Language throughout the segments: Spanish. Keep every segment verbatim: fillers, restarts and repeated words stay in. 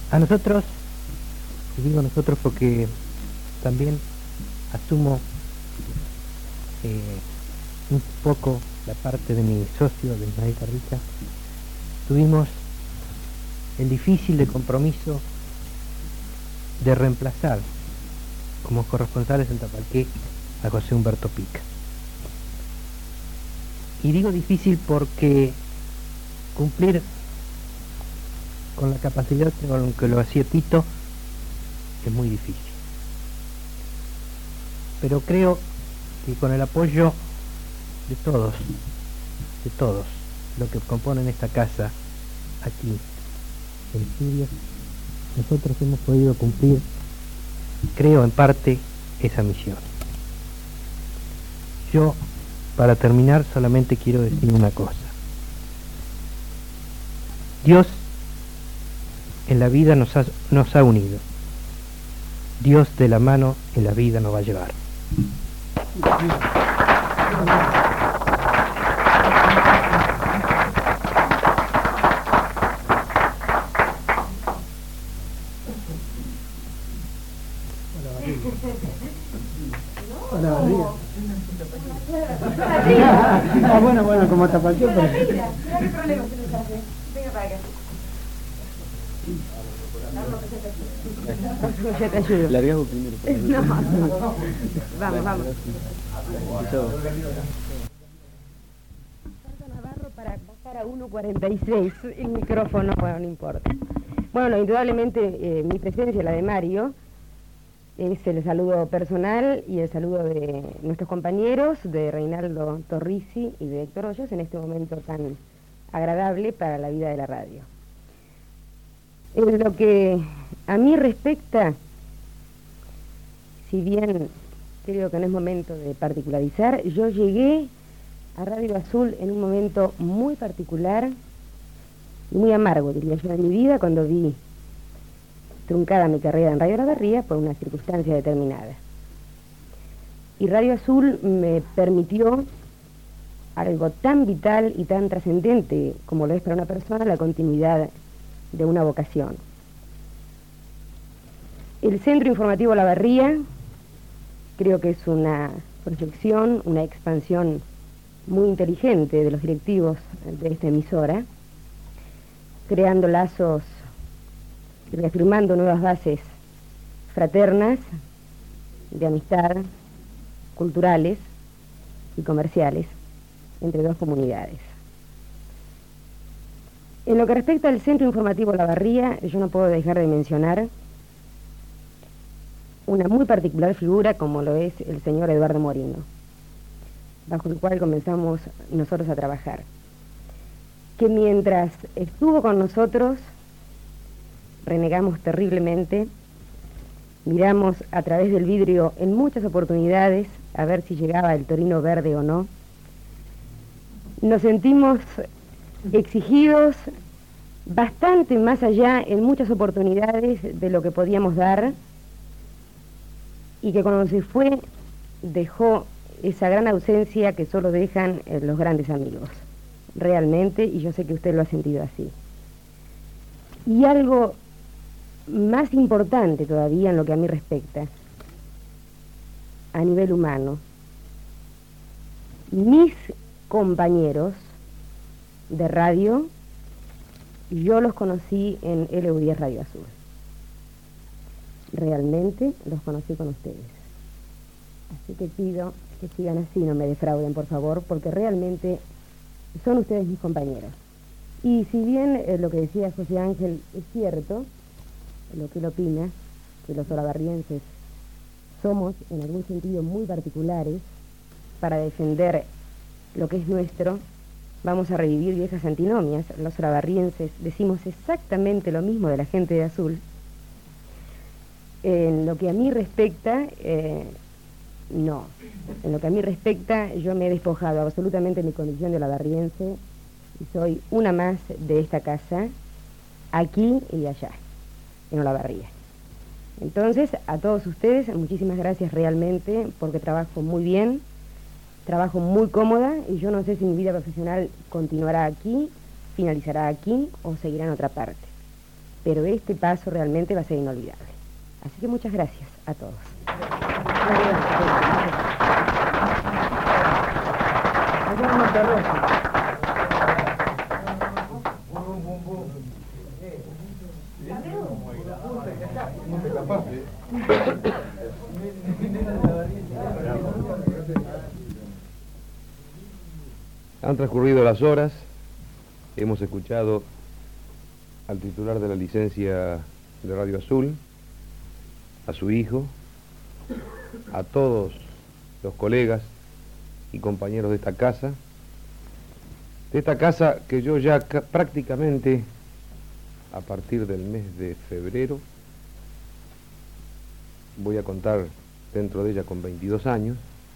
A nosotros, y digo nosotros porque también asumo eh, un poco la parte de mi socio, de Ismael Carrica, tuvimos el difícil de compromiso de reemplazar como corresponsales en Tapalqué a José Humberto Pica. Y digo difícil porque cumplir con la capacidad con que lo hacía Tito es muy difícil. Pero creo que con el apoyo de todos, de todos, los que componen esta casa aquí en Estudios, nosotros hemos podido cumplir, creo en parte, esa misión. Yo, para terminar, solamente quiero decir una cosa. Dios en la vida nos ha, nos ha unido. Dios de la mano en la vida nos va a llevar. Hola, Barriga. Ah, bueno, bueno, como Tapalqué, pero... No hay problema, se les hace. Venga para acá. Yo te ayudo. Largamos primero. No, vamos, vamos. Navarro para bajar a uno cuarenta y seis el micrófono, bueno, no importa. Bueno, indudablemente eh, mi presencia, la de Mario, es el saludo personal y el saludo de nuestros compañeros, de Reinaldo Torrisi y de Héctor Hoyos, en este momento tan agradable para la vida de la radio. En lo que a mí respecta, si bien creo que no es momento de particularizar, yo llegué a Radio Azul en un momento muy particular y muy amargo, diría yo, en mi vida, cuando vi truncada mi carrera en Radio La Barría por una circunstancia determinada. Y Radio Azul me permitió algo tan vital y tan trascendente como lo es para una persona, la continuidad de una vocación. El Centro Informativo La Barría creo que es una proyección, una expansión muy inteligente de los directivos de esta emisora, creando lazos, reafirmando nuevas bases fraternas, de amistad, culturales y comerciales entre dos comunidades. En lo que respecta al Centro Informativo La Barría, yo no puedo dejar de mencionar una muy particular figura como lo es el señor Eduardo Morino, bajo el cual comenzamos nosotros a trabajar, que mientras estuvo con nosotros renegamos terriblemente, miramos a través del vidrio en muchas oportunidades a ver si llegaba el Torino verde o no, nos sentimos exigidos bastante más allá en muchas oportunidades de lo que podíamos dar, y que cuando se fue dejó esa gran ausencia que solo dejan eh, los grandes amigos, realmente, y yo sé que usted lo ha sentido así. Y algo más importante todavía en lo que a mí respecta, a nivel humano, mis compañeros de radio, yo los conocí en L U diez Radio Azul. Realmente los conocí con ustedes. Así que pido que sigan así, no me defrauden, por favor, porque realmente son ustedes mis compañeros. Y si bien eh, lo que decía José Ángel es cierto, lo que él opina, que los olavarrienses somos en algún sentido muy particulares para defender lo que es nuestro, vamos a revivir viejas antinomias. Los olavarrienses decimos exactamente lo mismo de la gente de Azul. En lo que a mí respecta, eh, no. En lo que a mí respecta, yo me he despojado absolutamente de mi condición de olavarriense y soy una más de esta casa, aquí y allá, en Olavarría. Entonces, a todos ustedes, muchísimas gracias realmente, porque trabajo muy bien, trabajo muy cómoda, y yo no sé si mi vida profesional continuará aquí, finalizará aquí o seguirá en otra parte. pero este paso realmente va a ser inolvidable. Así que muchas gracias a todos. Han transcurrido las horas, hemos escuchado al titular de la licencia de Radio Azul, a su hijo, a todos los colegas y compañeros de esta casa, de esta casa que yo ya prácticamente a partir del mes de febrero voy a contar dentro de ella con veintidós años,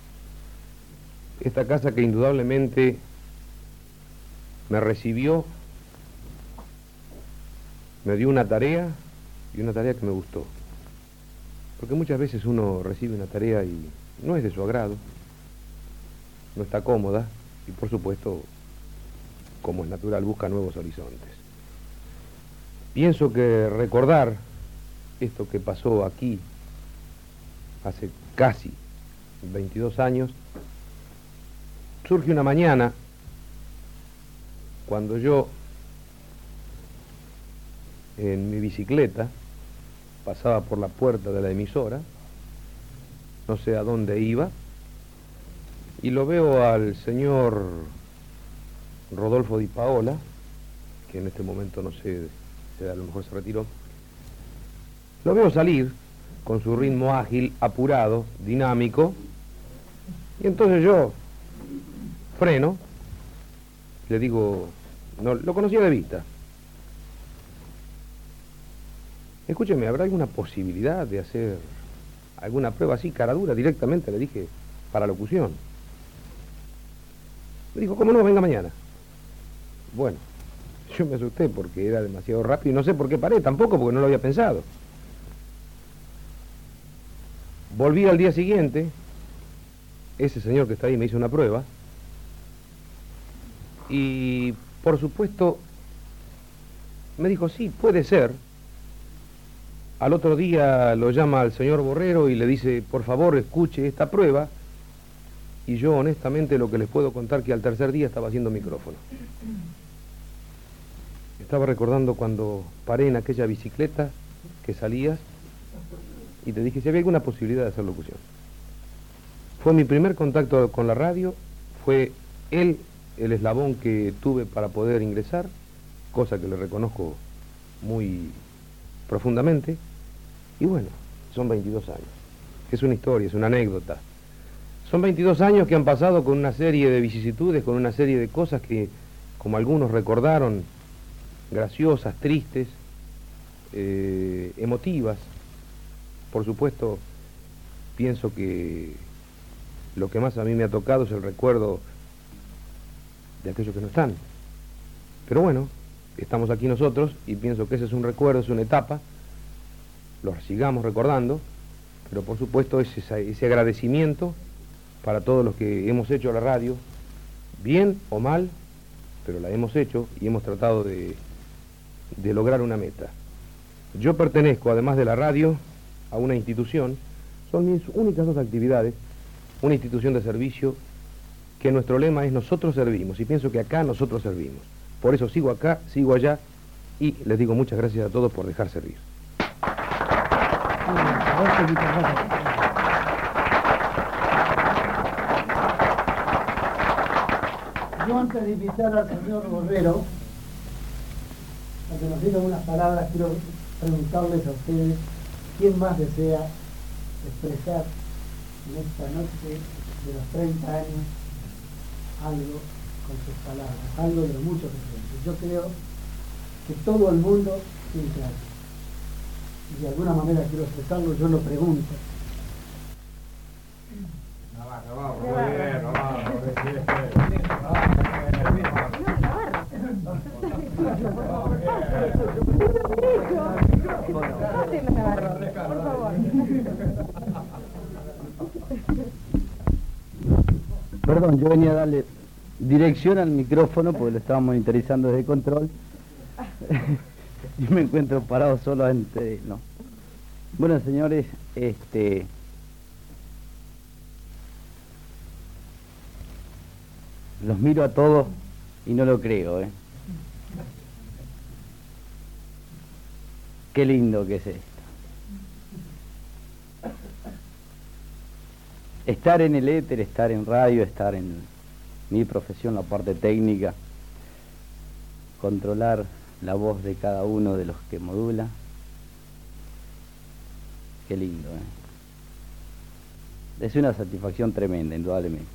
esta casa que indudablemente me recibió, me dio una tarea y una tarea que me gustó. Porque muchas veces uno recibe una tarea y no es de su agrado, no está cómoda y por supuesto, como es natural, busca nuevos horizontes. Pienso que recordar esto que pasó aquí hace casi veintidós años, surge una mañana cuando yo en mi bicicleta pasaba por la puerta de la emisora, no sé a dónde iba, y lo veo al señor Rodolfo Di Paola, que en este momento no sé, a lo mejor se retiró, lo veo salir con su ritmo ágil, apurado, dinámico, y entonces yo freno, le digo, no, lo conocía de vista. Escúcheme, ¿habrá alguna posibilidad de hacer alguna prueba así, cara dura? Directamente le dije, para locución. Me dijo, ¿cómo no? Venga mañana. Bueno, yo me asusté porque era demasiado rápido y no sé por qué paré, tampoco porque no lo había pensado. Volví al día siguiente, ese señor que está ahí me hizo una prueba y por supuesto me dijo, sí, puede ser. Al otro día lo llama al señor Borrero y le dice, por favor, escuche esta prueba. Y yo, honestamente, lo que les puedo contar que al tercer día estaba haciendo micrófono. Estaba recordando cuando paré en aquella bicicleta que salías y te dije si había alguna posibilidad de hacer locución. Fue mi primer contacto con la radio, fue él el eslabón que tuve para poder ingresar, cosa que le reconozco muy profundamente. Y bueno, son veintidós años. Es una historia, es una anécdota. Son veintidós años que han pasado con una serie de vicisitudes, con una serie de cosas que, como algunos recordaron, graciosas, tristes, eh, emotivas. Por supuesto, pienso que lo que más a mí me ha tocado es el recuerdo de aquellos que no están. Pero bueno, estamos aquí nosotros y pienso que ese es un recuerdo, es una etapa. Los sigamos recordando, pero por supuesto es ese, ese agradecimiento para todos los que hemos hecho la radio, bien o mal, pero la hemos hecho y hemos tratado de, de lograr una meta. Yo pertenezco, además de la radio, a una institución, son mis únicas dos actividades, una institución de servicio que nuestro lema es nosotros servimos, y pienso que acá nosotros servimos. Por eso sigo acá, sigo allá, y les digo muchas gracias a todos por dejar servir. Yo antes de invitar al señor Borrero a que nos diga unas palabras, quiero preguntarles a ustedes quién más desea expresar en esta noche de los treinta años algo con sus palabras, algo de lo mucho que siente. Yo creo que todo el mundo siente algo. Y de alguna manera quiero expresarlo, yo lo pregunto. Navarro, vamos, muy bien, Navarro, por favor. Perdón, yo venía a darle dirección al micrófono porque lo estábamos monitorizando desde control. y me encuentro parado solo ante... No. Bueno, señores, este... los miro a todos y no lo creo, ¿eh? Qué lindo que es esto. Estar en el éter, estar en radio, estar en mi profesión, la parte técnica, controlar la voz de cada uno de los que modula. Qué lindo, ¿eh? Es una satisfacción tremenda, indudablemente.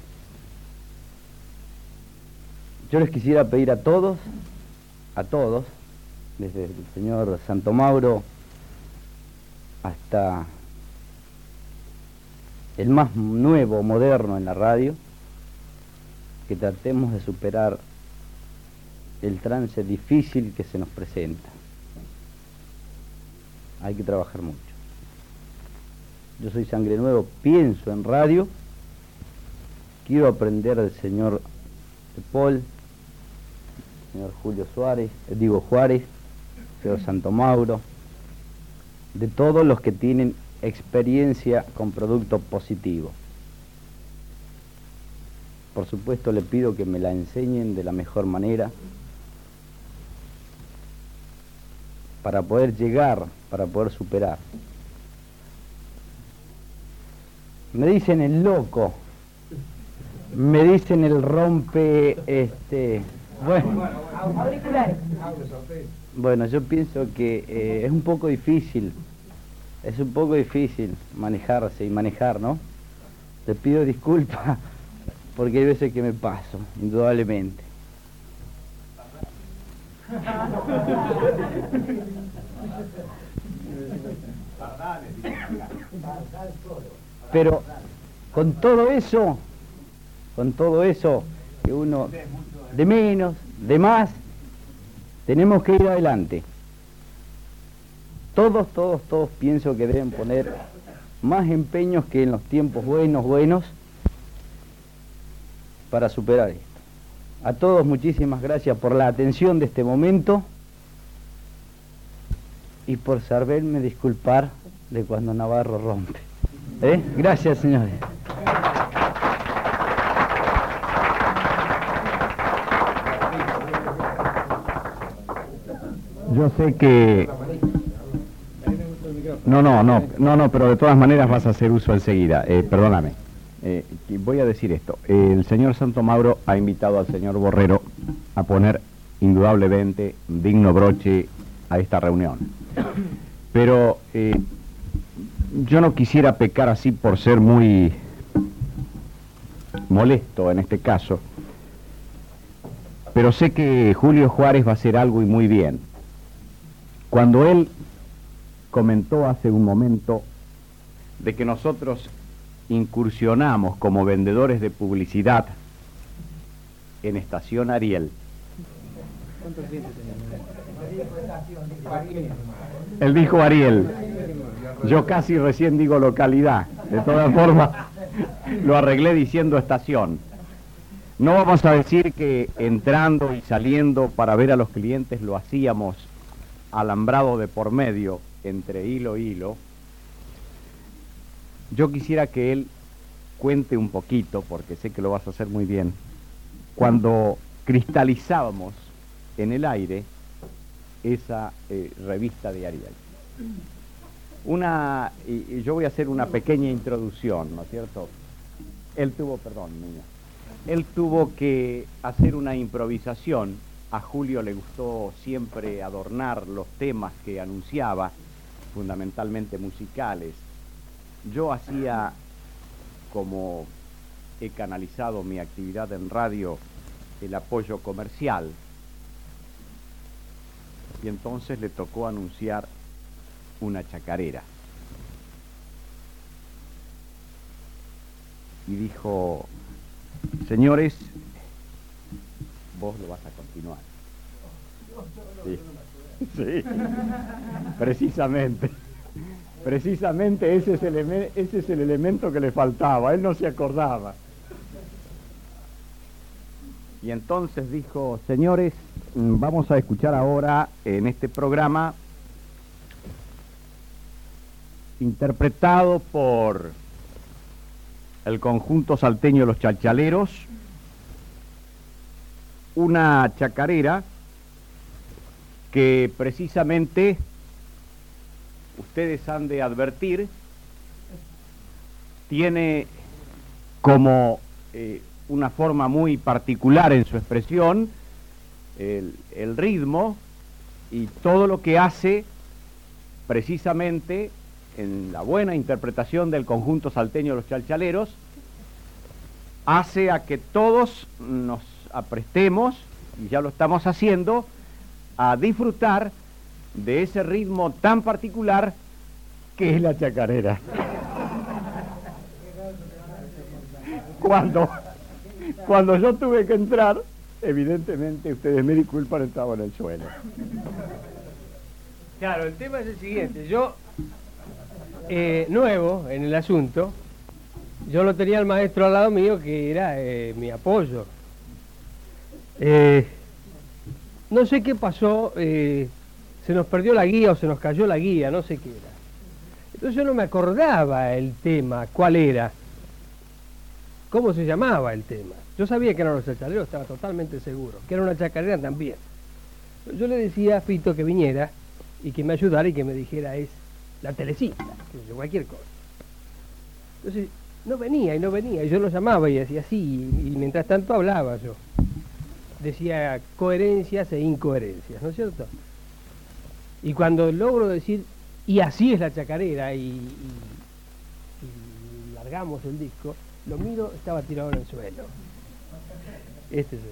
Yo les quisiera pedir a todos, a todos, desde el señor Santo Mauro hasta el más nuevo, moderno en la radio, que tratemos de superar el trance difícil que se nos presenta. Hay que trabajar mucho. Yo soy sangre nuevo, pienso en radio, quiero aprender del señor de Paul, señor Julio Suárez, eh, digo Juárez, señor Santo Mauro, de todos los que tienen experiencia con producto positivo. Por supuesto le pido que me la enseñen de la mejor manera para poder llegar, para poder superar. Me dicen el loco, me dicen el rompe, este, bueno, bueno, yo pienso que eh, es un poco difícil, es un poco difícil manejarse y manejar, ¿no? Les pido disculpas porque hay veces que me paso, indudablemente. Pero con todo eso, con todo eso que uno de menos, de más, tenemos que ir adelante. Todos, todos, todos pienso que deben poner más empeños que en los tiempos buenos, buenos, para superar esto. A todos muchísimas gracias por la atención de este momento y por saberme disculpar de cuando Navarro rompe. ¿Eh? Gracias, señores. Yo sé que... No, no, no, no, no, pero de todas maneras vas a hacer uso enseguida. Eh, perdóname. Eh, voy a decir esto. Eh, el señor Santo Mauro ha invitado al señor Borrero a poner indudablemente un digno broche a esta reunión. Pero eh, yo no quisiera pecar así por ser muy molesto en este caso, pero sé que Julio Juárez va a hacer algo y muy bien. Cuando él comentó hace un momento de que nosotros incursionamos como vendedores de publicidad en Estación Ariel. Él dijo Ariel. Yo casi recién digo localidad. De todas formas, lo arreglé diciendo estación. No vamos a decir que entrando y saliendo para ver a los clientes lo hacíamos alambrado de por medio, entre hilo y hilo. Yo quisiera que él cuente un poquito, porque sé que lo vas a hacer muy bien, cuando cristalizábamos en el aire esa eh, revista de Ariel. Una, y, y yo voy a hacer una pequeña introducción, ¿no es cierto? Él tuvo, perdón, niña, él tuvo que hacer una improvisación. A Julio le gustó siempre adornar los temas que anunciaba, fundamentalmente musicales. Yo hacía, como he canalizado mi actividad en radio, el apoyo comercial. Y entonces le tocó anunciar una chacarera. Y dijo, señores, vos lo vas a continuar. Sí, sí, precisamente. Precisamente ese es, el ese es el elemento que le faltaba, él no se acordaba. Y entonces dijo, señores, mm, vamos a escuchar ahora en este programa, interpretado por el conjunto salteño Los Chalchaleros, una chacarera que precisamente ustedes han de advertir, tiene como eh, una forma muy particular en su expresión, el, el ritmo y todo lo que hace precisamente en la buena interpretación del conjunto salteño Los Chalchaleros, hace a que todos nos aprestemos, y ya lo estamos haciendo, a disfrutar de ese ritmo tan particular que es la chacarera. Cuando, cuando yo tuve que entrar, evidentemente ustedes me disculpan, estaba en el suelo. Claro, el tema es el siguiente. Yo, eh, nuevo en el asunto, yo lo tenía al maestro al lado mío, que era eh, mi apoyo. Eh, no sé qué pasó, eh, se nos perdió la guía o se nos cayó la guía, no sé qué era. Entonces yo no me acordaba el tema, cuál era, cómo se llamaba el tema. Yo sabía que eran Los Chalchaleros, estaba totalmente seguro, que era una chacarera también. Yo le decía a Fito que viniera y que me ayudara y que me dijera es la telecita, que yo, cualquier cosa. Entonces no venía y no venía, y yo lo llamaba y decía así, y, y mientras tanto hablaba yo. Decía coherencias e incoherencias, ¿no es cierto? Y cuando logro decir, y así es la chacarera, y, y, y largamos el disco, lo miro, estaba tirado en el suelo. Este es el...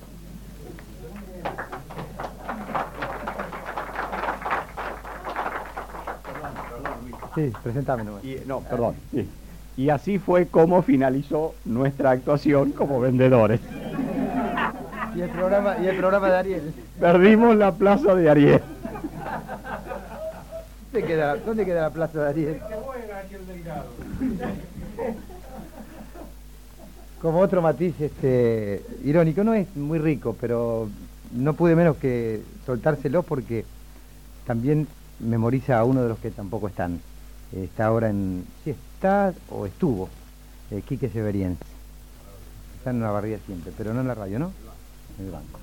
Sí, presentame nomás. Y, no, perdón. Sí. Y así fue como finalizó nuestra actuación como vendedores. Y el programa, y el programa de Ariel. Perdimos la plaza de Ariel. ¿Dónde queda, dónde queda la plaza de Ariel? Como otro matiz este, irónico, no es muy rico, pero no pude menos que soltárselo porque también memoriza a uno de los que tampoco están. Está ahora en... sí, está o estuvo, eh, Quique Severiens. Está en la barriga siempre, pero no en la radio, ¿no? En el banco.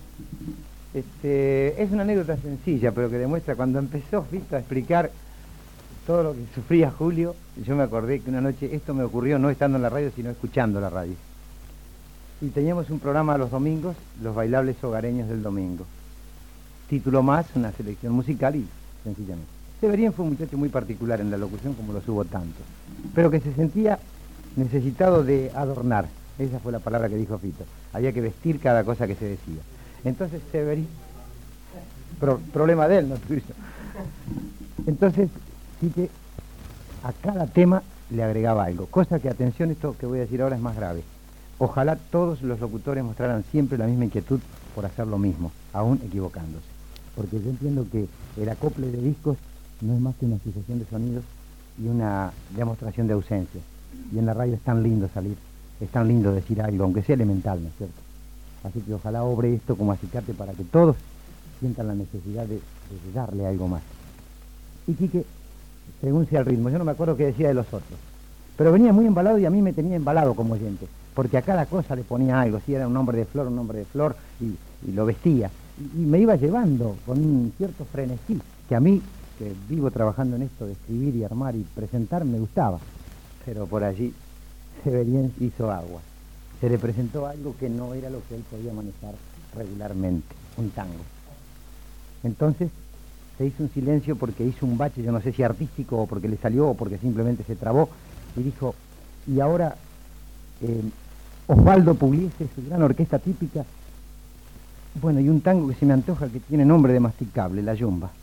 Este, es una anécdota sencilla, pero que demuestra cuando empezó Fito a explicar todo lo que sufría Julio. Yo me acordé que una noche esto me ocurrió no estando en la radio, sino escuchando la radio. Y teníamos un programa los domingos, Los Bailables Hogareños del Domingo. Título más, una selección musical y sencillamente. Severiens fue un muchacho muy particular en la locución, como los hubo tantos, pero que se sentía necesitado de adornar. Esa fue la palabra que dijo Fito. Había que vestir cada cosa que se decía. Entonces Severiens, pro, problema de él, no tuyo. Entonces, Quique a cada tema le agregaba algo. Cosa que, atención, esto que voy a decir ahora es más grave. Ojalá todos los locutores mostraran siempre la misma inquietud por hacer lo mismo, aún equivocándose. Porque yo entiendo que el acople de discos no es más que una sucesión de sonidos y una demostración de ausencia. Y en la radio es tan lindo salir, es tan lindo decir algo, aunque sea elemental, ¿no es cierto? Así que ojalá obre esto como acicate para que todos sientan la necesidad de, de darle algo más. Y Quique, según sea el ritmo, yo no me acuerdo qué decía de los otros, pero venía muy embalado y a mí me tenía embalado como oyente, porque a cada cosa le ponía algo, si era un hombre de flor, un hombre de flor, y, y lo vestía. Y, y me iba llevando con un cierto frenesí, que a mí, que vivo trabajando en esto de escribir y armar y presentar, me gustaba. Pero por allí Severiens hizo agua. Se le presentó algo que no era lo que él podía manejar regularmente, un tango. Entonces se hizo un silencio porque hizo un bache, yo no sé si artístico o porque le salió o porque simplemente se trabó, y dijo, y ahora eh, Osvaldo Pugliese, su gran orquesta típica, bueno, y un tango que se me antoja que tiene nombre de masticable, La Yumba.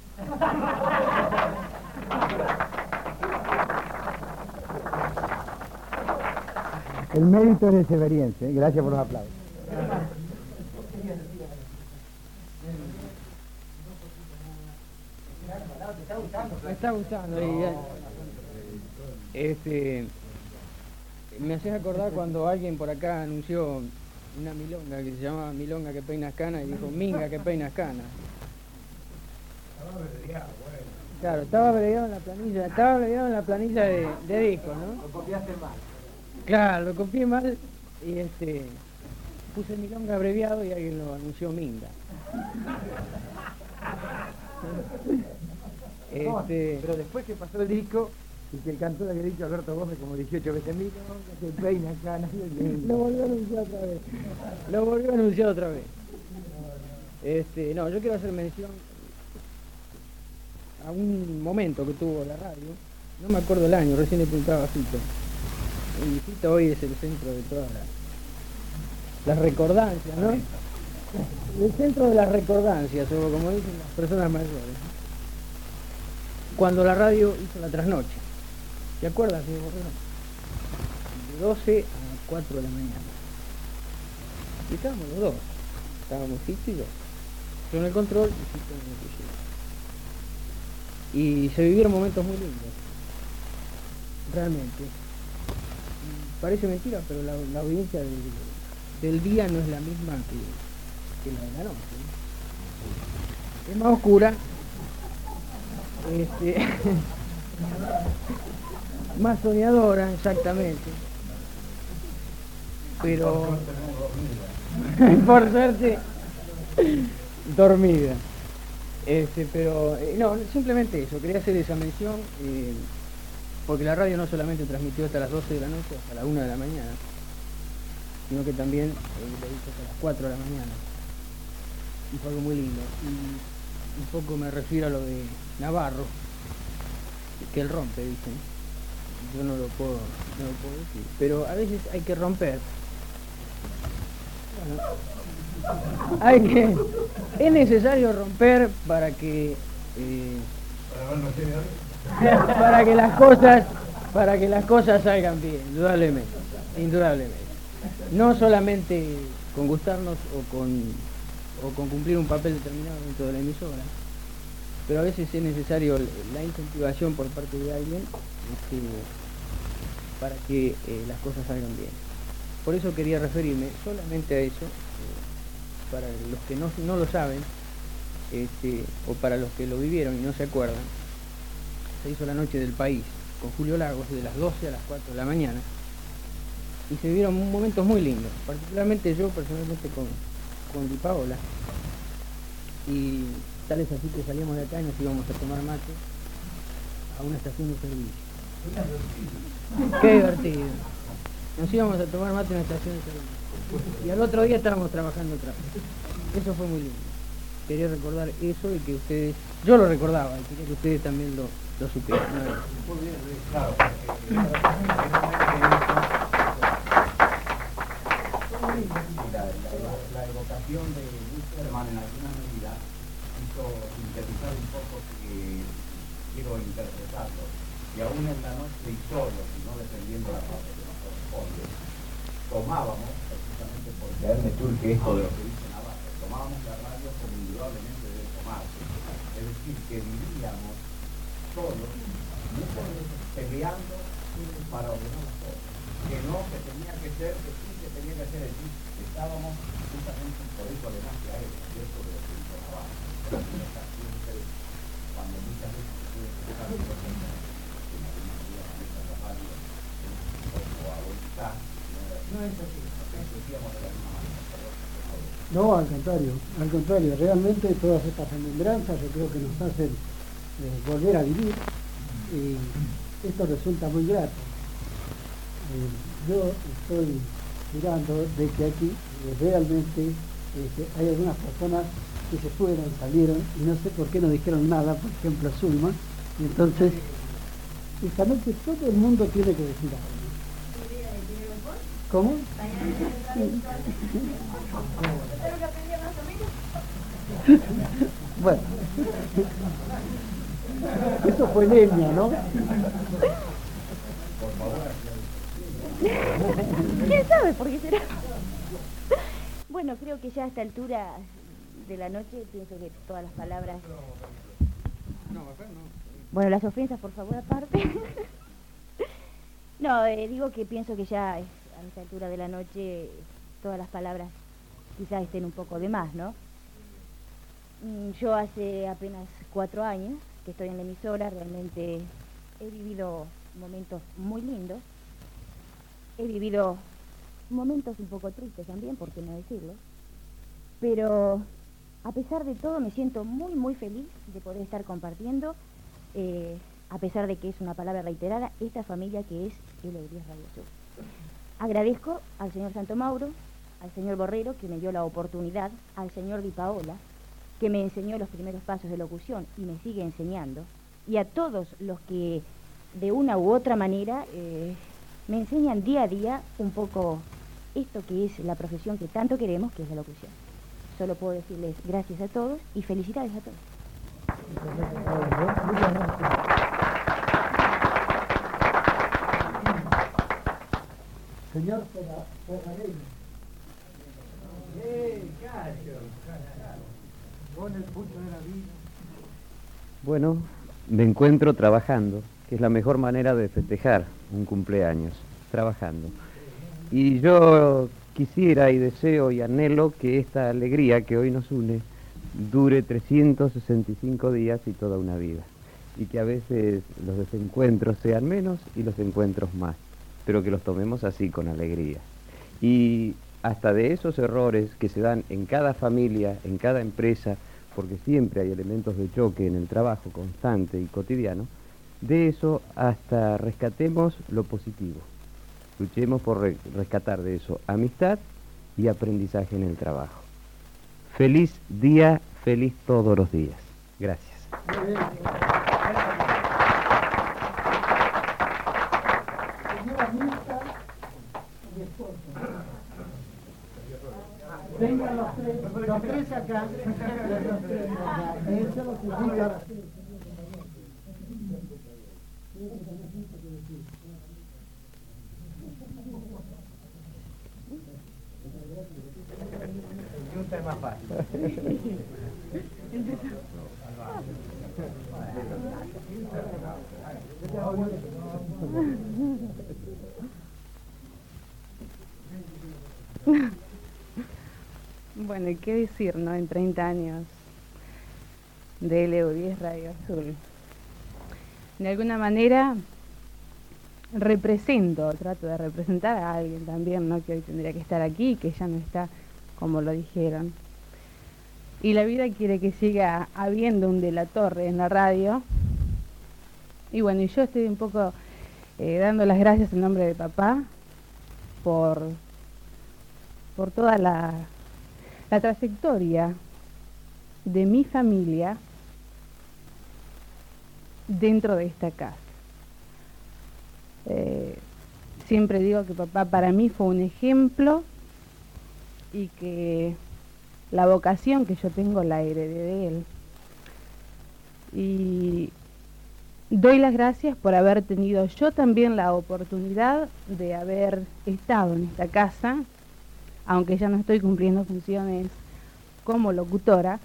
El mérito es de Severiens, ¿eh? Gracias por los aplausos. Me está gustando. Y, este, me haces acordar cuando alguien por acá anunció una milonga que se llamaba Milonga que peinas canas y dijo Minga que peinas canas. Estaba abreviado, bueno. Claro, estaba abreviado en la planilla, estaba abreviado en la planilla de, de disco, ¿no? Lo copiaste mal. Claro, lo copié mal y este puse Milonga abreviado y alguien lo anunció Minga. Este, Pero después que pasó el disco y que cantó la que dicho Alberto Gómez como dieciocho veces, mira, que se peina acá, lo volvió a anunciar otra vez. Lo volvió a anunciar otra vez. Este, no, yo quiero hacer mención a un momento que tuvo la radio, no me acuerdo el año, recién le preguntaba a Fito. Y Fito hoy es el centro de todas las, las recordancias, ¿no? El centro de las recordancias, o como dicen las personas mayores. Cuando la radio hizo la trasnoche. ¿Te acuerdas, señor Borrero? De doce a cuatro de la mañana. Y estábamos los dos. Estábamos Fito y yo. Yo en el control y Fito en el cuchillo. Y se vivieron momentos muy lindos. Realmente. Parece mentira, pero la, la audiencia del, del día no es la misma que, que la de la noche, ¿no? Es más oscura. Este, más soñadora, exactamente. Pero por suerte dormida. Este, pero eh, no, simplemente eso, quería hacer esa mención, eh, porque la radio no solamente transmitió hasta las doce de la noche, hasta la una de la mañana, sino que también eh, lo hizo hasta las cuatro de la mañana. Y fue algo muy lindo. Y un poco me refiero a lo de Navarro, que él rompe, dicen. Yo no lo puedo, no lo puedo decir. Pero a veces hay que romper. Bueno, hay que, es necesario romper para que eh, para que las cosas para que las cosas salgan bien, indudablemente, indudablemente. No solamente con gustarnos o con o con cumplir un papel determinado dentro de la emisora, pero a veces es necesario la incentivación por parte de alguien este, para que eh, las cosas salgan bien. Por eso quería referirme solamente a eso, eh, para los que no, no lo saben, este, o para los que lo vivieron y no se acuerdan. Se hizo la Noche del País con Julio Lagos de las doce a las cuatro de la mañana y se vivieron momentos muy lindos, particularmente yo personalmente con, con Di Paola, y tal es así que salíamos de acá y nos íbamos a tomar mate a una estación de servicio. Qué divertido. Nos íbamos a tomar mate en una estación de servicio y al otro día estábamos trabajando otra vez. Eso fue muy lindo. Quería recordar eso y que ustedes, yo lo recordaba y quería que ustedes también lo, lo supieran. Muy bien, claro. La, la, la evocación de Wisterman en alguna medida hizo sintetizar un poco que quiero interpretarlo. Y aún en la noche y solo, si no defendiendo la parte que nos corresponde, tomábamos, precisamente porque a él me surge esto de lo que dice Navarro, tomábamos la radio como indudablemente debe tomarse. Es decir, que vivíamos solos, muchas veces peleando para ordenar las cosas. Que no, que tenía que ser, que sí, que tenía que ser el sí. Estábamos justamente por eso además que a él, ¿cierto? De lo que hizo Navarro. Siempre, cuando muchas veces se puede escuchar en alguna medida maneja la radio, o a voluntad, no es así, decíamos de la misma manera. No, al contrario, al contrario, realmente todas estas remembranzas yo creo que nos hacen eh, volver a vivir y esto resulta muy grato. Eh, yo estoy mirando de que aquí eh, realmente eh, hay algunas personas que se fueron, salieron y no sé por qué no dijeron nada, por ejemplo Zulma, y entonces esta noche todo el mundo tiene que decir algo. ¿Cómo? Bueno, eso fue leña, ¿no? ¿Quién sabe por qué será? Bueno, creo que ya a esta altura de la noche pienso que todas las palabras... Bueno, las ofensas, por favor, aparte. No, eh, digo que pienso que ya a esta altura de la noche todas las palabras quizás estén un poco de más, ¿no? Mm, Yo hace apenas cuatro años que estoy en la emisora, realmente he vivido momentos muy lindos, he vivido momentos un poco tristes también, por qué no decirlo, pero a pesar de todo me siento muy muy feliz de poder estar compartiendo, eh, a pesar de que es una palabra reiterada, esta familia que es L diez Radio Sur. Agradezco al señor Santo Mauro, al señor Borrero, que me dio la oportunidad, al señor Di Paola, que me enseñó los primeros pasos de locución y me sigue enseñando, y a todos los que de una u otra manera eh, me enseñan día a día un poco esto que es la profesión que tanto queremos, que es la locución. Solo puedo decirles gracias a todos y felicidades a todos. Muchas gracias. Señor Ferrareño. Con el pulso de la vida. Bueno, me encuentro trabajando, que es la mejor manera de festejar un cumpleaños, trabajando. Y yo quisiera y deseo y anhelo que esta alegría que hoy nos une dure trescientos sesenta y cinco días y toda una vida. Y que a veces los desencuentros sean menos y los encuentros más, pero que los tomemos así, con alegría. Y hasta de esos errores que se dan en cada familia, en cada empresa, porque siempre hay elementos de choque en el trabajo constante y cotidiano, de eso hasta rescatemos lo positivo. Luchemos por re- rescatar de eso amistad y aprendizaje en el trabajo. Feliz día, feliz todos los días. Gracias. Muy bien. Señora Mirta y esposa. Vengan los tres, los tres acá. Los tres acá. Eso los invito a las tres. Un tema fácil. Bueno, ¿y qué decir, no? En treinta años de L diez Radio Azul. De alguna manera represento, trato de representar a alguien también, ¿no? Que hoy tendría que estar aquí, que ya no está, como lo dijeron. Y la vida quiere que siga habiendo un De la Torre en la radio. Y bueno, y yo estoy un poco eh, dando las gracias en nombre de papá por, por toda la, la trayectoria de mi familia dentro de esta casa. Eh, siempre digo que papá para mí fue un ejemplo y que la vocación que yo tengo la heredé de él. Y doy las gracias por haber tenido yo también la oportunidad de haber estado en esta casa, aunque ya no estoy cumpliendo funciones como locutora,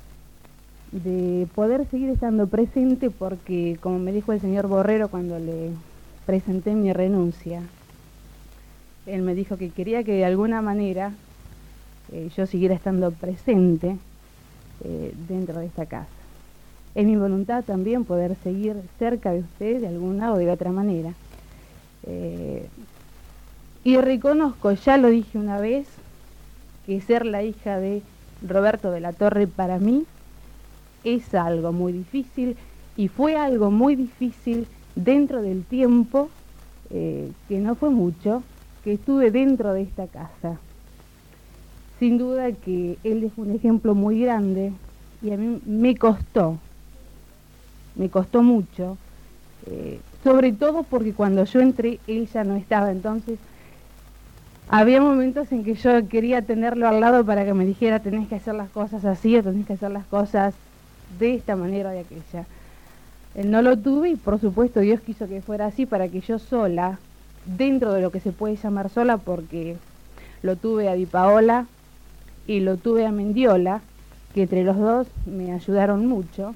de poder seguir estando presente porque, como me dijo el señor Borrero cuando le presenté mi renuncia, él me dijo que quería que de alguna manera eh, yo siguiera estando presente eh, dentro de esta casa. Es mi voluntad también poder seguir cerca de usted de alguna o de otra manera. Eh, y reconozco, ya lo dije una vez, que ser la hija de Roberto de la Torre para mí es algo muy difícil y fue algo muy difícil dentro del tiempo, eh, que no fue mucho, que estuve dentro de esta casa. Sin duda que él es un ejemplo muy grande y a mí me costó, me costó mucho, eh, sobre todo porque cuando yo entré él ya no estaba, entonces había momentos en que yo quería tenerlo al lado para que me dijera tenés que hacer las cosas así o tenés que hacer las cosas de esta manera o de aquella. Él no lo tuve y por supuesto Dios quiso que fuera así para que yo sola, dentro de lo que se puede llamar sola, porque lo tuve a Di Paola y lo tuve a Mendiola, que entre los dos me ayudaron mucho.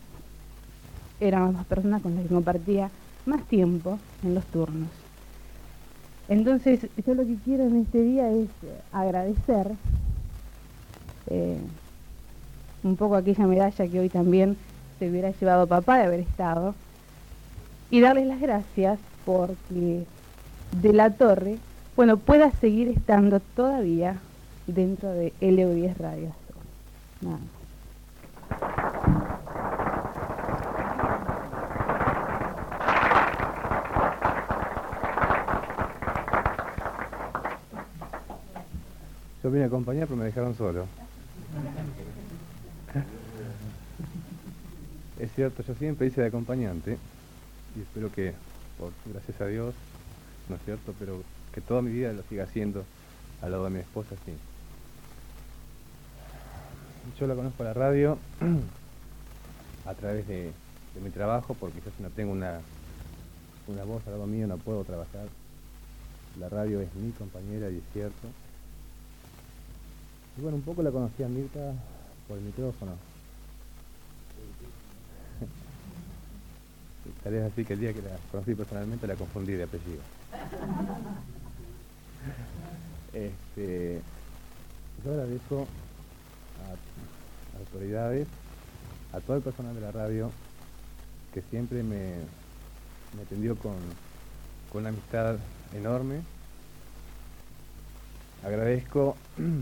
Eran las dos personas con las que compartía más tiempo en los turnos. Entonces, yo lo que quiero en este día es agradecer eh, un poco aquella medalla que hoy también se hubiera llevado papá de haber estado, y darles las gracias porque De la Torre, bueno, pueda seguir estando todavía dentro de L U diez Radio Azul. Nada más. Yo vine a acompañar, pero me dejaron solo. Es cierto, yo siempre hice de acompañante y espero que, por gracias a Dios, no es cierto, pero que toda mi vida lo siga haciendo al lado de mi esposa, sí. Yo la conozco a la radio a través de, de mi trabajo, porque yo si no tengo una, una voz al lado mío no puedo trabajar. La radio es mi compañera y es cierto. Y bueno, un poco la conocí a Mirta por el micrófono. Tal vez así que el día que la conocí personalmente la confundí de apellido. Este, yo agradezco a, a autoridades, a todo el personal de la radio que siempre me, me atendió con, con una amistad enorme. Agradezco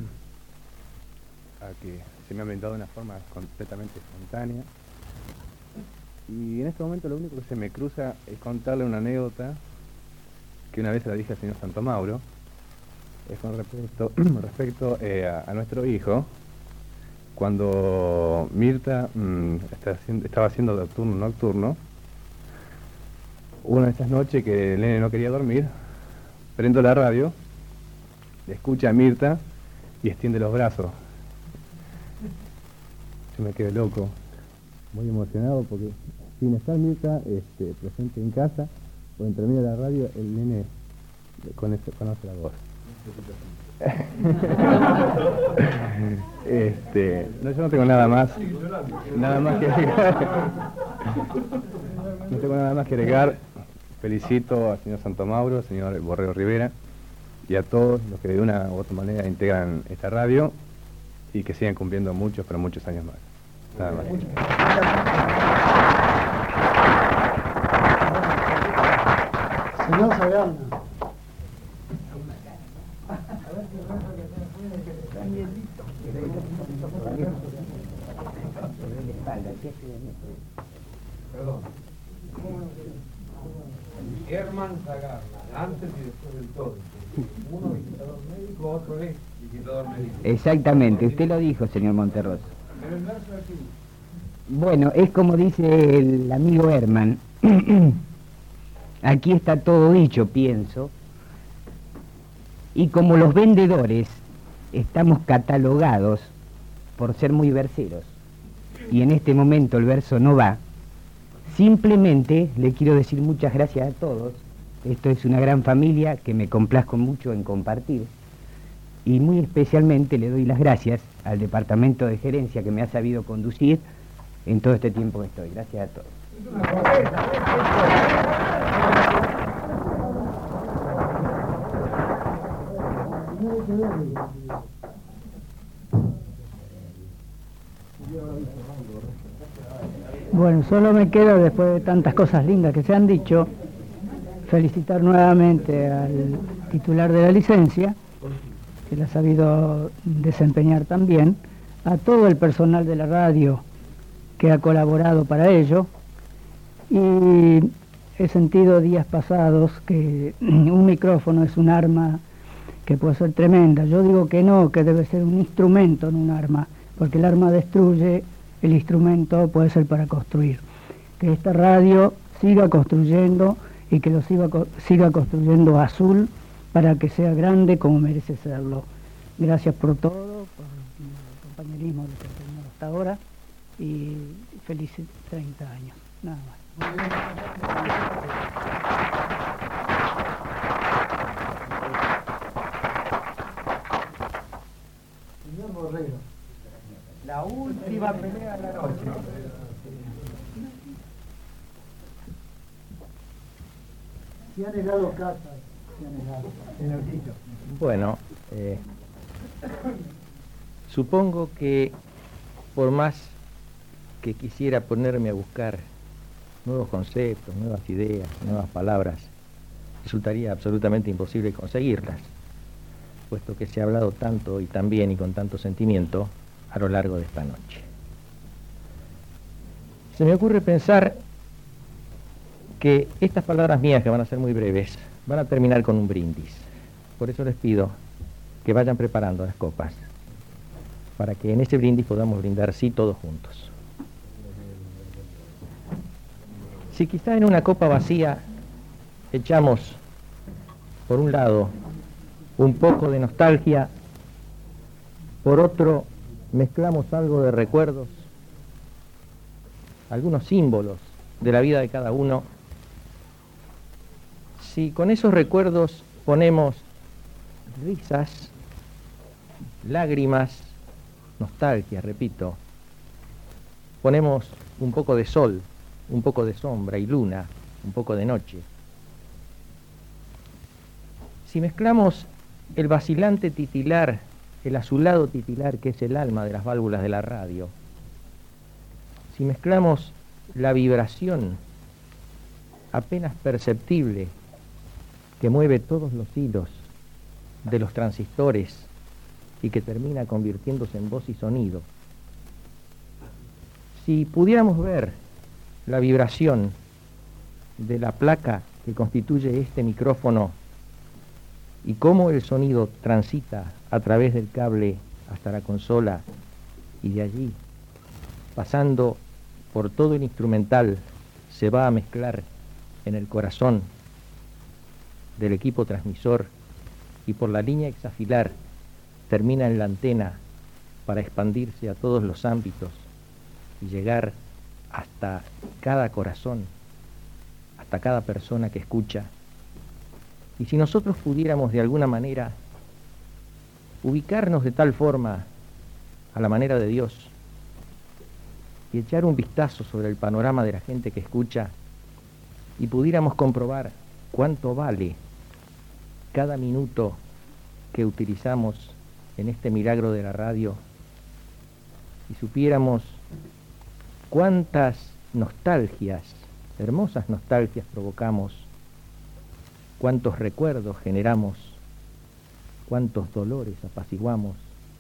a que se me ha brindado de una forma completamente espontánea. Y en este momento lo único que se me cruza es contarle una anécdota que una vez se la dije al señor Santomauro, es con respecto, respecto eh, a, a nuestro hijo, cuando Mirta mmm, está haciendo, estaba haciendo de turno nocturno. Una de esas noches que el nene no quería dormir, prendo la radio, le escucha a Mirta y extiende los brazos. Yo me quedé loco, muy emocionado porque sin estar Mirta este, presente en casa o entre medio de la radio, el nene conoce, conoce la voz. este, no, yo no tengo nada más, nada más que agregar. No tengo nada más que agregar. Felicito al señor Santomauro, al señor Borrero Rivera y a todos los que de una u otra manera integran esta radio y que sigan cumpliendo muchos, pero muchos años más. Nada más. Señor Sagarna. Perdón. Herman Sagarna, antes y después del todo. Uno visitador médico, otro es visitador médico. Exactamente, usted lo dijo, señor Monterroso. Pero el verso aquí. Bueno, es como dice el amigo Herman. Aquí está todo dicho, pienso. Y como los vendedores estamos catalogados por ser muy verseros, y en este momento el verso no va, simplemente le quiero decir muchas gracias a todos. Esto es una gran familia que me complazco mucho en compartir. Y muy especialmente le doy las gracias al departamento de gerencia que me ha sabido conducir en todo este tiempo que estoy. Gracias a todos. Bueno, solo me queda, después de tantas cosas lindas que se han dicho, felicitar nuevamente al titular de la licencia, que la ha sabido desempeñar también, a todo el personal de la radio que ha colaborado para ello, y he sentido días pasados que un micrófono es un arma que puede ser tremenda. Yo digo que no, que debe ser un instrumento, no un arma, porque el arma destruye, el instrumento puede ser para construir. Que esta radio siga construyendo y que lo siga, siga construyendo Azul para que sea grande como merece serlo. Gracias por todo, por el compañerismo que hemos tenido hasta ahora y felices treinta años. Nada más. Señor Borrero. La última pelea de la noche. Se han negado casas, Bueno, eh, supongo que por más que quisiera ponerme a buscar nuevos conceptos, nuevas ideas, nuevas palabras, resultaría absolutamente imposible conseguirlas, puesto que se ha hablado tanto y tan bien y con tanto sentimiento a lo largo de esta noche. Se me ocurre pensar que estas palabras mías, que van a ser muy breves, van a terminar con un brindis. Por eso les pido que vayan preparando las copas, para que en ese brindis podamos brindar sí todos juntos. Si quizá en una copa vacía echamos, por un lado, un poco de nostalgia, por otro, mezclamos algo de recuerdos, algunos símbolos de la vida de cada uno, si con esos recuerdos ponemos risas, lágrimas, nostalgia, repito, ponemos un poco de sol, un poco de sombra y luna, un poco de noche. Si mezclamos el vacilante titilar, el azulado titilar que es el alma de las válvulas de la radio, si mezclamos la vibración apenas perceptible que mueve todos los hilos de los transistores y que termina convirtiéndose en voz y sonido, si pudiéramos ver la vibración de la placa que constituye este micrófono y cómo el sonido transita a través del cable hasta la consola y de allí, pasando por todo el instrumental, se va a mezclar en el corazón del equipo transmisor y por la línea hexafilar termina en la antena para expandirse a todos los ámbitos y llegar hasta cada corazón, hasta cada persona que escucha. Y si nosotros pudiéramos de alguna manera ubicarnos de tal forma a la manera de Dios y echar un vistazo sobre el panorama de la gente que escucha y pudiéramos comprobar cuánto vale cada minuto que utilizamos en este milagro de la radio, y supiéramos cuántas nostalgias, hermosas nostalgias provocamos, cuántos recuerdos generamos, cuántos dolores apaciguamos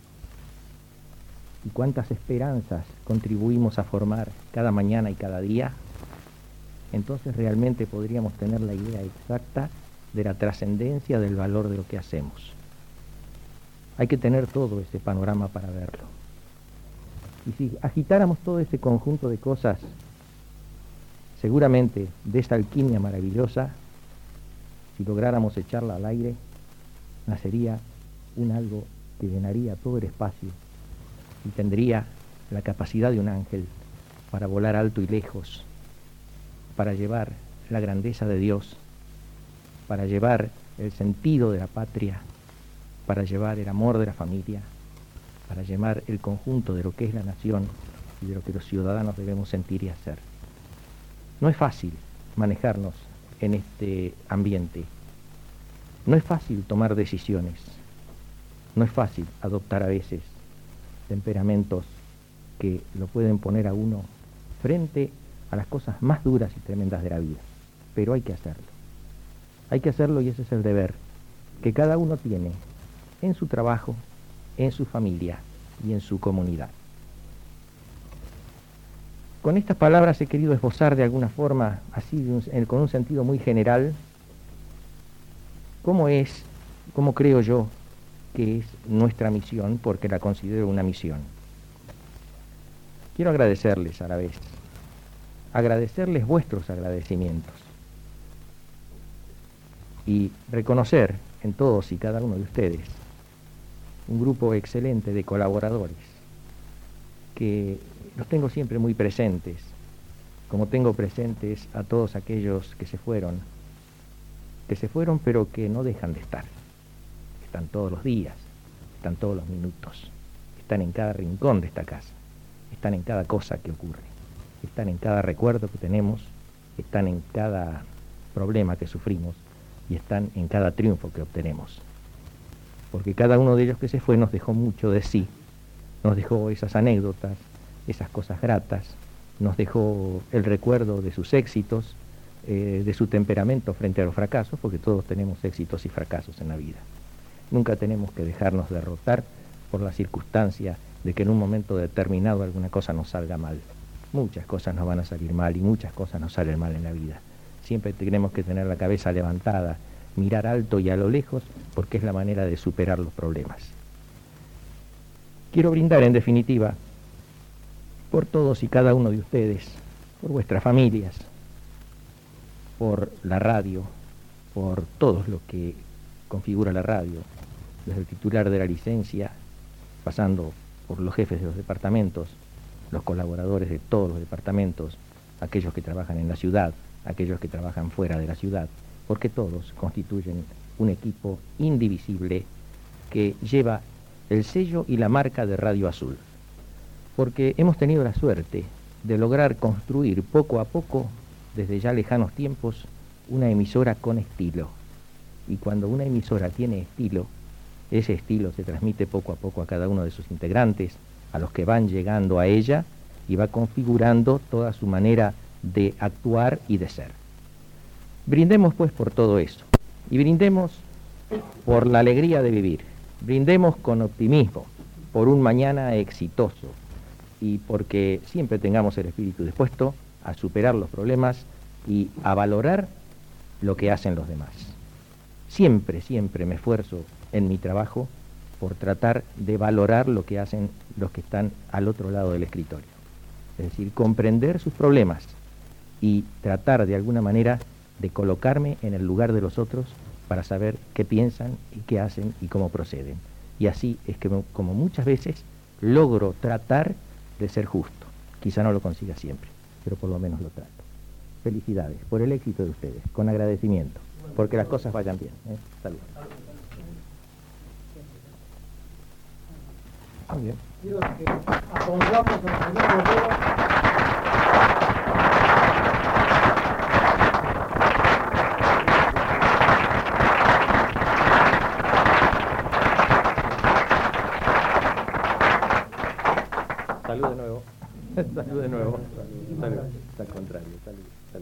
y cuántas esperanzas contribuimos a formar cada mañana y cada día, entonces realmente podríamos tener la idea exacta de la trascendencia del valor de lo que hacemos. Hay que tener todo ese panorama para verlo. Y si agitáramos todo ese conjunto de cosas, seguramente de esa alquimia maravillosa, si lográramos echarla al aire, nacería un algo que llenaría todo el espacio y tendría la capacidad de un ángel para volar alto y lejos, para llevar la grandeza de Dios, para llevar el sentido de la patria, para llevar el amor de la familia, para llevar el conjunto de lo que es la nación y de lo que los ciudadanos debemos sentir y hacer. No es fácil manejarnos en este ambiente, no es fácil tomar decisiones, no es fácil adoptar a veces temperamentos que lo pueden poner a uno frente a las cosas más duras y tremendas de la vida, pero hay que hacerlo. Hay que hacerlo y ese es el deber que cada uno tiene en su trabajo, en su familia y en su comunidad. Con estas palabras he querido esbozar de alguna forma, así de un, con un sentido muy general, cómo es, cómo creo yo que es nuestra misión, porque la considero una misión. Quiero agradecerles a la vez, agradecerles vuestros agradecimientos y reconocer en todos y cada uno de ustedes un grupo excelente de colaboradores que los tengo siempre muy presentes, como tengo presentes a todos aquellos que se fueron, que se fueron pero que no dejan de estar. Están todos los días, están todos los minutos, están en cada rincón de esta casa, están en cada cosa que ocurre, están en cada recuerdo que tenemos, están en cada problema que sufrimos y están en cada triunfo que obtenemos. Porque cada uno de ellos que se fue nos dejó mucho de sí, nos dejó esas anécdotas, esas cosas gratas, nos dejó el recuerdo de sus éxitos, eh, de su temperamento frente a los fracasos, porque todos tenemos éxitos y fracasos en la vida. Nunca tenemos que dejarnos derrotar por la circunstancia de que en un momento determinado alguna cosa nos salga mal. Muchas cosas nos van a salir mal y muchas cosas nos salen mal en la vida. Siempre tenemos que tener la cabeza levantada, mirar alto y a lo lejos, porque es la manera de superar los problemas. Quiero brindar, en definitiva, por todos y cada uno de ustedes, por vuestras familias, por la radio, por todos los que configura la radio, desde el titular de la licencia, pasando por los jefes de los departamentos, los colaboradores de todos los departamentos, aquellos que trabajan en la ciudad, aquellos que trabajan fuera de la ciudad, porque todos constituyen un equipo indivisible que lleva el sello y la marca de Radio Azul. Porque hemos tenido la suerte de lograr construir poco a poco, desde ya lejanos tiempos, una emisora con estilo. Y cuando una emisora tiene estilo, ese estilo se transmite poco a poco a cada uno de sus integrantes, a los que van llegando a ella, y va configurando toda su manera de actuar y de ser. Brindemos pues por todo eso, y brindemos por la alegría de vivir, brindemos con optimismo por un mañana exitoso, y porque siempre tengamos el espíritu dispuesto a superar los problemas y a valorar lo que hacen los demás. Siempre, siempre me esfuerzo en mi trabajo por tratar de valorar lo que hacen los que están al otro lado del escritorio. Es decir, comprender sus problemas y tratar de alguna manera de colocarme en el lugar de los otros para saber qué piensan y qué hacen y cómo proceden. Y así es que, como muchas veces, logro tratar de ser justo. Quizá no lo consiga siempre, pero por lo menos lo trato. Felicidades por el éxito de ustedes, con agradecimiento, porque las cosas vayan bien. ¿eh? Saludos. Muy bien. Quiero que aplaudamos al señor Borrero. Salud de nuevo. Salud de nuevo. Salud. Al contrario. Salud. Salud.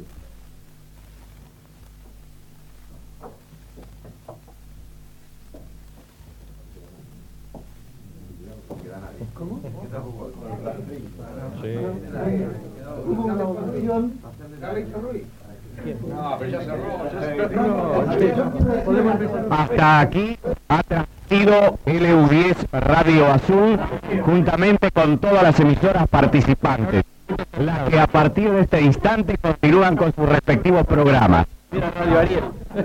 ¿Cómo? Sí. Hubo una votación. No, pero ya cerró. Hasta aquí ha transmitido L U diez Radio Azul juntamente con todas las emisoras participantes, las que a partir de este instante continúan con sus respectivos programas. Mira Radio Ariel.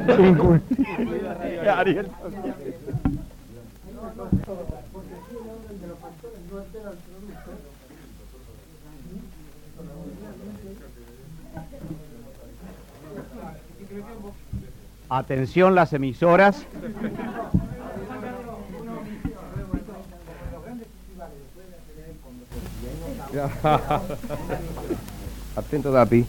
Ariel. Atención las emisoras. Atento, Dapi.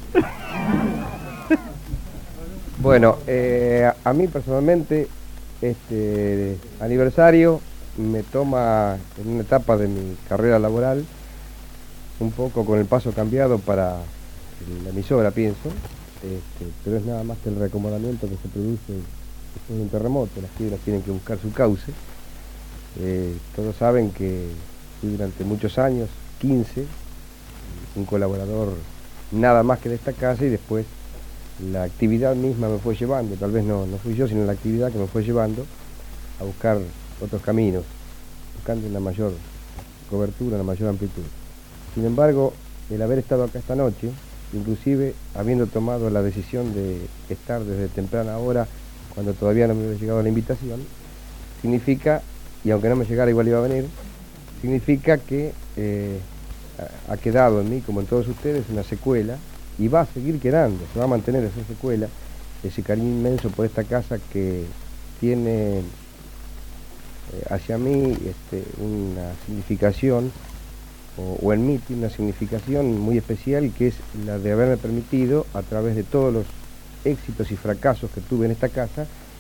Bueno, eh, a mí personalmente este aniversario me toma en una etapa de mi carrera laboral, un poco con el paso cambiado para la emisora, pienso, este, pero es nada más que el reacomodamiento que se produce después de un terremoto. Las piedras tienen que buscar su cauce. Eh, todos saben que fui durante muchos años, quince, un colaborador nada más que de esta casa, y después la actividad misma me fue llevando, tal vez no, no fui yo, sino la actividad que me fue llevando a buscar otros caminos, buscando una mayor cobertura, una mayor amplitud. Sin embargo, el haber estado acá esta noche, inclusive habiendo tomado la decisión de estar desde temprana hora, cuando todavía no me había llegado la invitación, significa, y aunque no me llegara igual iba a venir, significa que eh, ha quedado en mí, como en todos ustedes, una secuela, y va a seguir quedando, se va a mantener esa secuela, ese cariño inmenso por esta casa que tiene eh, hacia mí este, una significación, o, o en mí tiene una significación muy especial, que es la de haberme permitido, a través de todos los éxitos y fracasos que tuve en esta casa,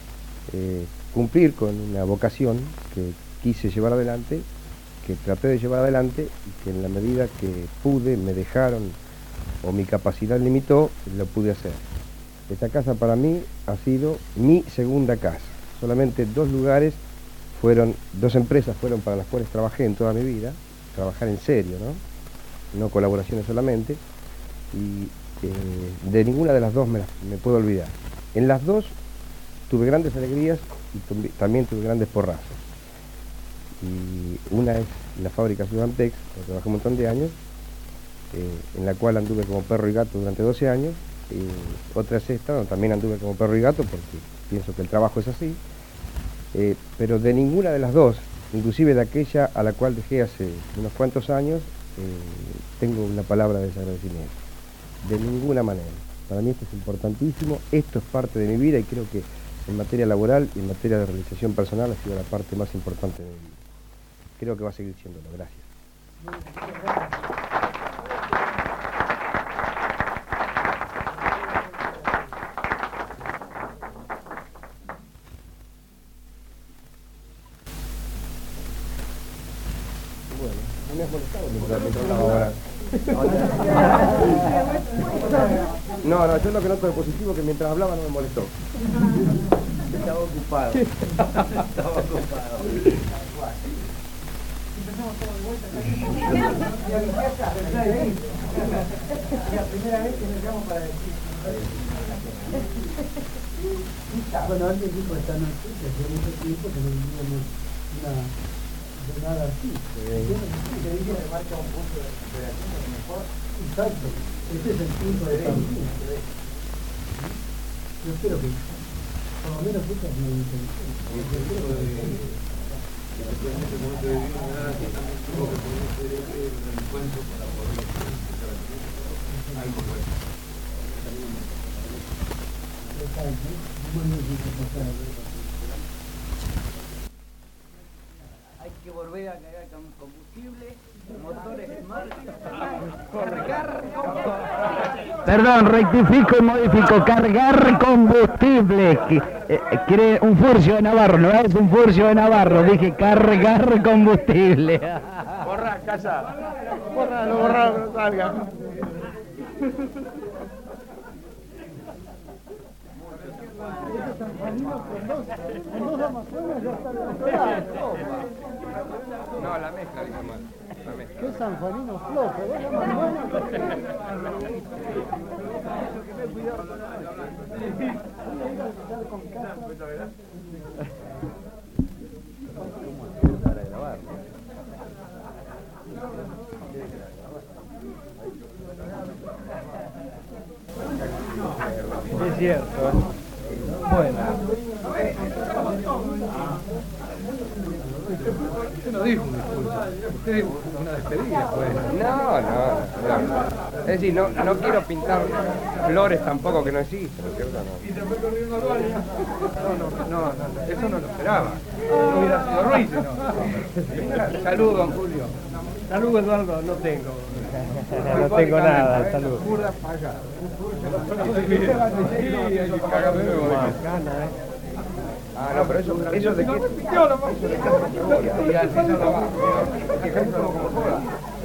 eh, cumplir con una vocación que quise llevar adelante, que traté de llevar adelante y que en la medida que pude, me dejaron o mi capacidad limitó, lo pude hacer. Esta casa para mí ha sido mi segunda casa. Solamente dos lugares fueron, dos empresas fueron para las cuales trabajé en toda mi vida, trabajar en serio, ¿no? No colaboraciones solamente, y eh, de ninguna de las dos me, las, me puedo olvidar. En las dos tuve grandes alegrías y también tuve grandes porrazos. Y una es la fábrica Sudantex, donde trabajé un montón de años, eh, en la cual anduve como perro y gato durante doce años, y otra es esta, donde también anduve como perro y gato, porque pienso que el trabajo es así, eh, pero de ninguna de las dos, inclusive de aquella a la cual dejé hace unos cuantos años, eh, tengo una palabra de desagradecimiento. De ninguna manera. Para mí esto es importantísimo, esto es parte de mi vida y creo que en materia laboral y en materia de realización personal ha sido la parte más importante de mi vida. Creo que va a seguir siéndolo. Gracias. Bueno, no me has molestado mientras, mientras hablaba ahora. No, no, yo lo que noto de positivo es que mientras hablaba no me molestó. Estaba ocupado. Estaba ocupado. Empezamos todo de vuelta. Es la primera vez que nos llamo para decir. Bueno, antes dijo esta noche que hace mucho tiempo que no vivíamos una jornada así. Yo no sé si dice que marca un punto de recuperación a lo mejor. Exacto. Este es el punto de partida. Yo espero que por lo menos esta es mi intención. Especialmente como se vivió una edad así, también tuvo que ponerse el encuentro para poder estar aquí. Algo bueno. Hay que volver a cargar con combustible, motores en marcha, cargar combustible. Perdón, rectifico y modifico. Cargar combustible. Eh, quiere un furcio de Navarro, no es un furcio de Navarro. Dije cargar combustible. Borra, casa. Borra, lo borra, no salga. No, la mezcla, dijo mal. La mezcla. Qué sanjuanino flojo, Es cierto. Bueno. Usted no dijo un discurso, usted dijo una despedida, pues. No, no, no. Es decir, no, no quiero pintar flores tampoco que no existen, ¿no es cierto? Y se fue corriendo al baño. No, no, no, no, eso no lo esperaba. No hubiera sido Ruiz, ¿no? Salud, don Julio. Salud, Eduardo, no tengo. No tengo nada, salud. Pura pagada. Ah, no, pero eso, eso de qué... Eso de qué... Y así se lo va. Que ejemplo como joda.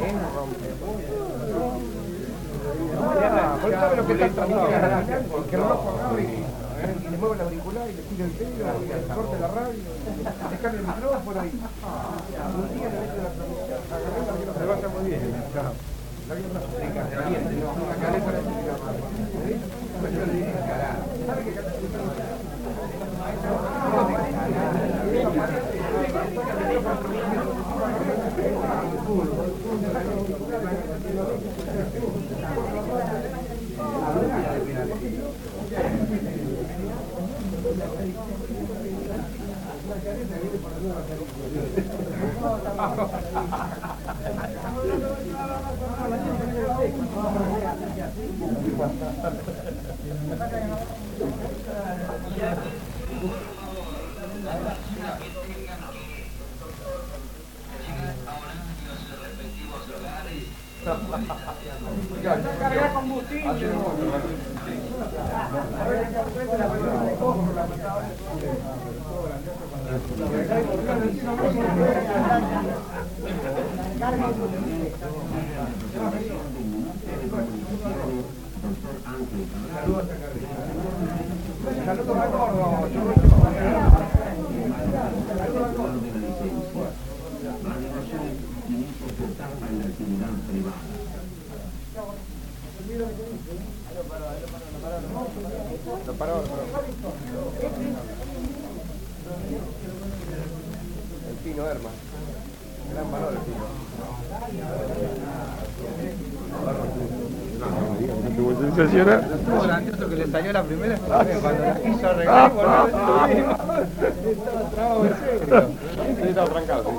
¿Por sabe lo que está tratando? Que no lo agarre y le mueve el auricular y le tira el pelo y le corte la radio, le cambia el micrófono y... Un día le mete la transmisión. Se va a hacer muy bien. La guerra suplica, caliente, no, una caleta la suplica más. ¿Sabe qué caleta suplica más? Carga combustible. Lo paró, lo paró. El Pino Herman. Gran valor el Pino. ¿Tuvo sensacional? Estuvo grandioso que le salió la primera vez cuando la quiso arreglar. Estaba trabado en serio. Sí, estaba trancado.